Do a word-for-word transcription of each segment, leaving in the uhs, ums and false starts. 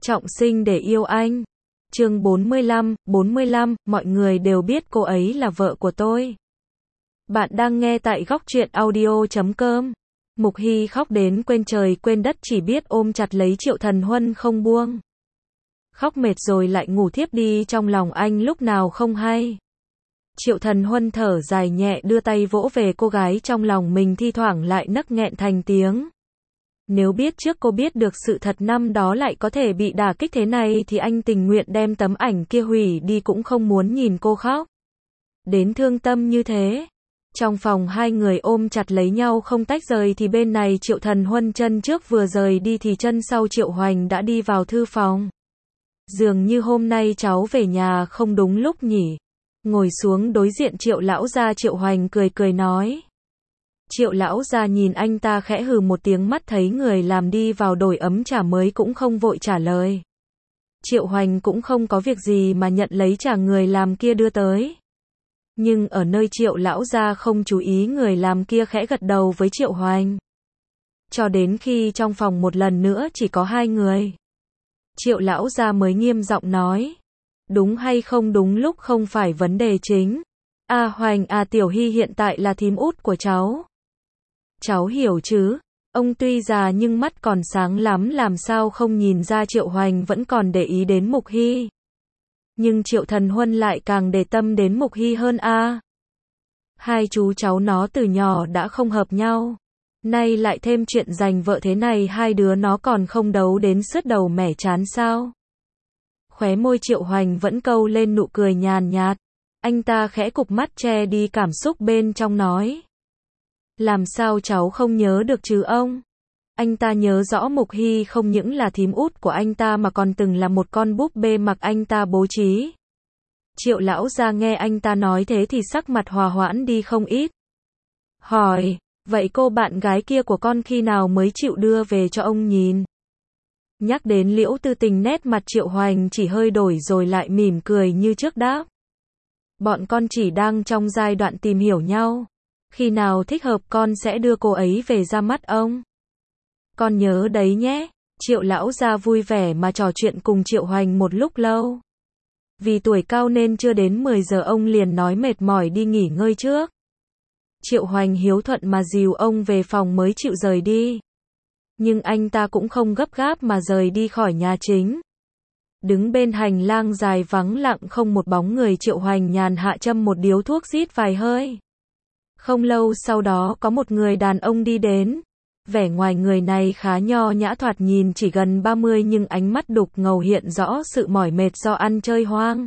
Trọng sinh để yêu anh. Chương bốn mươi lăm, bốn mươi lăm, mọi người đều biết cô ấy là vợ của tôi. Bạn đang nghe tại góc truyện audio chấm com. Mục Hy khóc đến quên trời quên đất, chỉ biết ôm chặt lấy Triệu Thần Huân không buông. Khóc mệt rồi lại ngủ thiếp đi trong lòng anh lúc nào không hay. Triệu Thần Huân thở dài nhẹ, đưa tay vỗ về cô gái trong lòng mình, thi thoảng lại nấc nghẹn thành tiếng. Nếu biết trước cô biết được sự thật năm đó lại có thể bị đả kích thế này thì anh tình nguyện đem tấm ảnh kia hủy đi cũng không muốn nhìn cô khóc. Đến thương tâm như thế. Trong phòng hai người ôm chặt lấy nhau không tách rời thì bên này Triệu Thần Huân chân trước vừa rời đi thì chân sau Triệu Hoành đã đi vào thư phòng. Dường như hôm nay cháu về nhà không đúng lúc nhỉ. Ngồi xuống đối diện Triệu lão gia, Triệu Hoành cười cười nói. Triệu lão gia nhìn anh ta khẽ hừ một tiếng, mắt thấy người làm đi vào đổi ấm trà mới cũng không vội trả lời. Triệu Hoành cũng không có việc gì mà nhận lấy trà người làm kia đưa tới. Nhưng ở nơi Triệu lão gia không chú ý, người làm kia khẽ gật đầu với Triệu Hoành. Cho đến khi trong phòng một lần nữa chỉ có hai người, Triệu lão gia mới nghiêm giọng nói. Đúng hay không đúng lúc không phải vấn đề chính. A Hoành à, Tiểu Hy hiện tại là thím út của cháu. Cháu hiểu chứ? Ông tuy già nhưng mắt còn sáng lắm, làm sao không nhìn ra Triệu Hoành vẫn còn để ý đến Mục Hy. Nhưng Triệu Thần Huân lại càng để tâm đến Mục Hy hơn a. À. Hai chú cháu nó từ nhỏ đã không hợp nhau. Nay lại thêm chuyện giành vợ thế này, hai đứa nó còn không đấu đến sứt đầu mẻ chán sao? Khóe môi Triệu Hoành vẫn câu lên nụ cười nhàn nhạt. Anh ta khẽ cụp mắt che đi cảm xúc bên trong nói. Làm sao cháu không nhớ được chứ ông? Anh ta nhớ rõ Mục Hy không những là thím út của anh ta mà còn từng là một con búp bê mặc anh ta bố trí. Triệu lão gia nghe anh ta nói thế thì sắc mặt hòa hoãn đi không ít. Hỏi, vậy cô bạn gái kia của con khi nào mới chịu đưa về cho ông nhìn? Nhắc đến Liễu Tư Tình, nét mặt Triệu Hoành chỉ hơi đổi rồi lại mỉm cười như trước đáp. Bọn con chỉ đang trong giai đoạn tìm hiểu nhau. Khi nào thích hợp con sẽ đưa cô ấy về ra mắt ông. Con nhớ đấy nhé. Triệu lão gia vui vẻ mà trò chuyện cùng Triệu Hoành một lúc lâu. Vì tuổi cao nên chưa đến mười giờ ông liền nói mệt mỏi đi nghỉ ngơi trước. Triệu Hoành hiếu thuận mà dìu ông về phòng mới chịu rời đi. Nhưng anh ta cũng không gấp gáp mà rời đi khỏi nhà chính. Đứng bên hành lang dài vắng lặng không một bóng người, Triệu Hoành nhàn hạ châm một điếu thuốc, rít vài hơi. Không lâu sau đó có một người đàn ông đi đến. Vẻ ngoài người này khá nho nhã, thoạt nhìn chỉ gần ba mươi nhưng ánh mắt đục ngầu hiện rõ sự mỏi mệt do ăn chơi hoang.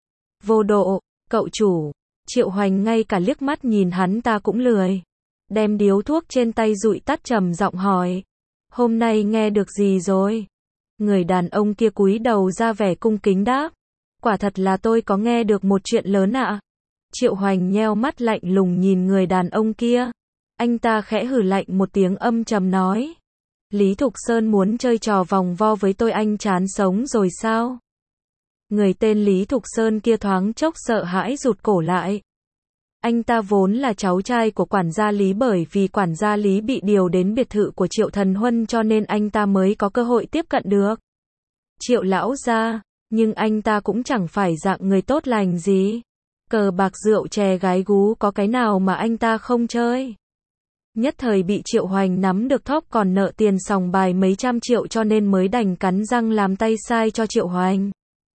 Vô độ, cậu chủ. Triệu Hoành ngay cả liếc mắt nhìn hắn ta cũng lười. Đem điếu thuốc trên tay dụi tắt, trầm giọng hỏi. Hôm nay nghe được gì rồi? Người đàn ông kia cúi đầu ra vẻ cung kính đáp. Quả thật là tôi có nghe được một chuyện lớn ạ. À. Triệu Hoành nheo mắt lạnh lùng nhìn người đàn ông kia. Anh ta khẽ hừ lạnh một tiếng, âm trầm nói. Lý Thục Sơn muốn chơi trò vòng vo với tôi, anh chán sống rồi sao? Người tên Lý Thục Sơn kia thoáng chốc sợ hãi rụt cổ lại. Anh ta vốn là cháu trai của quản gia Lý, bởi vì quản gia Lý bị điều đến biệt thự của Triệu Thần Huân cho nên anh ta mới có cơ hội tiếp cận được Triệu lão gia, nhưng anh ta cũng chẳng phải dạng người tốt lành gì. Cờ bạc rượu chè gái gú có cái nào mà anh ta không chơi. Nhất thời bị Triệu Hoành nắm được thóp, còn nợ tiền sòng bài mấy trăm triệu cho nên mới đành cắn răng làm tay sai cho Triệu Hoành.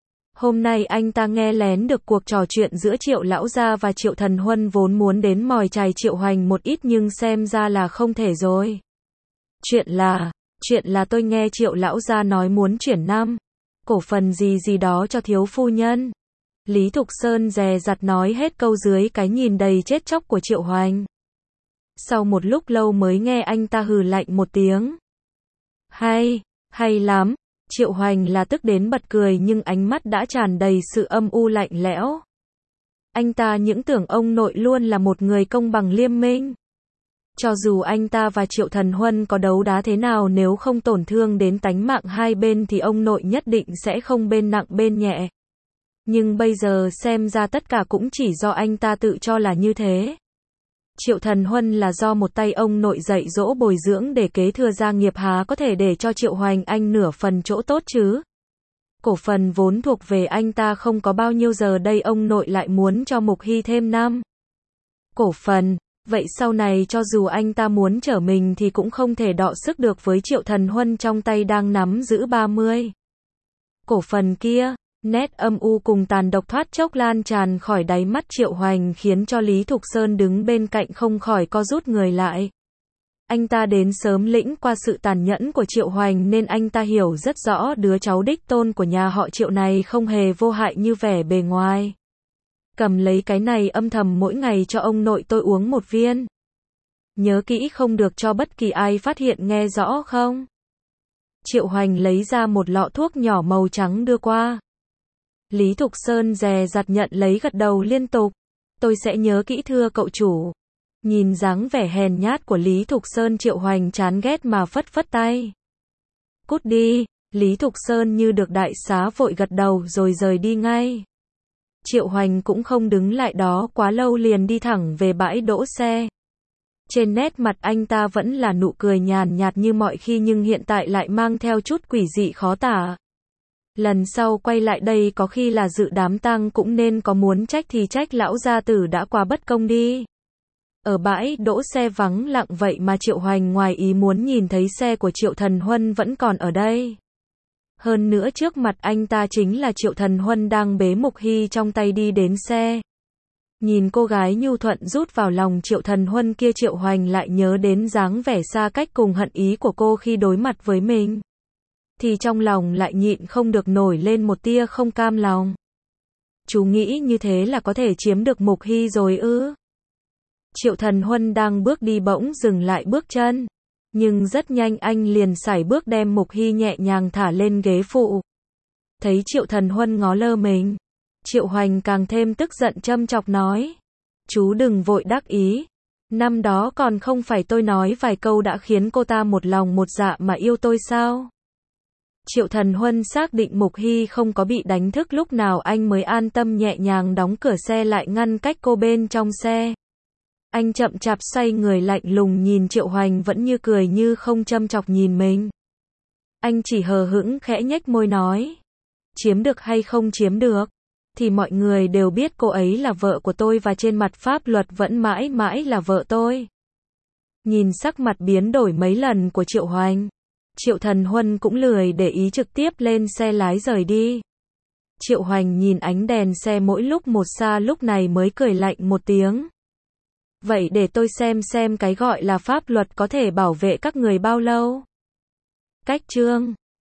Hôm nay anh ta nghe lén được cuộc trò chuyện giữa Triệu lão gia và Triệu Thần Huân, vốn muốn đến mòi chài Triệu Hoành một ít nhưng xem ra là không thể rồi. Chuyện là, chuyện là tôi nghe Triệu lão gia nói muốn chuyển năm cổ phần gì gì đó cho thiếu phu nhân. Lý Thục Sơn dè dặt nói hết câu dưới cái nhìn đầy chết chóc của Triệu Hoành. Sau một lúc lâu mới nghe anh ta hừ lạnh một tiếng. Hay, hay lắm. Triệu Hoành là tức đến bật cười nhưng ánh mắt đã tràn đầy sự âm u lạnh lẽo. Anh ta những tưởng ông nội luôn là một người công bằng liêm minh. Cho dù anh ta và Triệu Thần Huân có đấu đá thế nào, nếu không tổn thương đến tánh mạng hai bên thì ông nội nhất định sẽ không bên nặng bên nhẹ. Nhưng bây giờ xem ra tất cả cũng chỉ do anh ta tự cho là như thế. Triệu Thần Huân là do một tay ông nội dạy dỗ bồi dưỡng để kế thừa gia nghiệp, há có thể để cho Triệu Hoành Anh nửa phần chỗ tốt chứ. Cổ phần vốn thuộc về anh ta không có bao nhiêu, giờ đây ông nội lại muốn cho Mục Hy thêm năm cổ phần. Vậy sau này cho dù anh ta muốn trở mình thì cũng không thể đọ sức được với Triệu Thần Huân trong tay đang nắm giữ ba mươi cổ phần kia. Nét âm u cùng tàn độc thoát chốc lan tràn khỏi đáy mắt Triệu Hoành khiến cho Lý Thục Sơn đứng bên cạnh không khỏi co rút người lại. Anh ta đến sớm lĩnh qua sự tàn nhẫn của Triệu Hoành nên anh ta hiểu rất rõ đứa cháu đích tôn của nhà họ Triệu này không hề vô hại như vẻ bề ngoài. Cầm lấy cái này âm thầm mỗi ngày cho ông nội tôi uống một viên. Nhớ kỹ không được cho bất kỳ ai phát hiện, nghe rõ không? Triệu Hoành lấy ra một lọ thuốc nhỏ màu trắng đưa qua. Lý Thục Sơn dè dặt nhận lấy, gật đầu liên tục. Tôi sẽ nhớ kỹ thưa cậu chủ. Nhìn dáng vẻ hèn nhát của Lý Thục Sơn, Triệu Hoành chán ghét mà phất phất tay. Cút đi. Lý Thục Sơn như được đại xá vội gật đầu rồi rời đi ngay. Triệu Hoành cũng không đứng lại đó quá lâu, liền đi thẳng về bãi đỗ xe. Trên nét mặt anh ta vẫn là nụ cười nhàn nhạt như mọi khi, nhưng hiện tại lại mang theo chút quỷ dị khó tả. Lần sau quay lại đây có khi là dự đám tang cũng nên có, muốn trách thì trách lão gia tử đã quá bất công đi. Ở bãi đỗ xe vắng lặng vậy mà Triệu Hoành ngoài ý muốn nhìn thấy xe của Triệu Thần Huân vẫn còn ở đây. Hơn nữa trước mặt anh ta chính là Triệu Thần Huân đang bế Mục Hy trong tay đi đến xe. Nhìn cô gái nhu thuận rút vào lòng Triệu Thần Huân kia, Triệu Hoành lại nhớ đến dáng vẻ xa cách cùng hận ý của cô khi đối mặt với mình. Thì trong lòng lại nhịn không được nổi lên một tia không cam lòng. Chú nghĩ như thế là có thể chiếm được Mục Hy rồi ư? Triệu Thần Huân đang bước đi bỗng dừng lại bước chân. Nhưng rất nhanh anh liền sải bước đem Mục Hy nhẹ nhàng thả lên ghế phụ. Thấy Triệu Thần Huân ngó lơ mình, Triệu Hoành càng thêm tức giận châm chọc nói. Chú đừng vội đắc ý. Năm đó còn không phải tôi nói vài câu đã khiến cô ta một lòng một dạ mà yêu tôi sao? Triệu Thần Huân xác định Mục Hy không có bị đánh thức lúc nào anh mới an tâm nhẹ nhàng đóng cửa xe lại, ngăn cách cô bên trong xe. Anh chậm chạp xoay người lạnh lùng nhìn Triệu Hoành vẫn như cười như không châm chọc nhìn mình. Anh chỉ hờ hững khẽ nhếch môi nói. Chiếm được hay không chiếm được, thì mọi người đều biết cô ấy là vợ của tôi và trên mặt pháp luật vẫn mãi mãi là vợ tôi. Nhìn sắc mặt biến đổi mấy lần của Triệu Hoành, Triệu Thần Huân cũng lười để ý, trực tiếp lên xe lái rời đi. Triệu Hoành nhìn ánh đèn xe mỗi lúc một xa lúc này mới cười lạnh một tiếng. Vậy để tôi xem xem cái gọi là pháp luật có thể bảo vệ các người bao lâu. Cách chương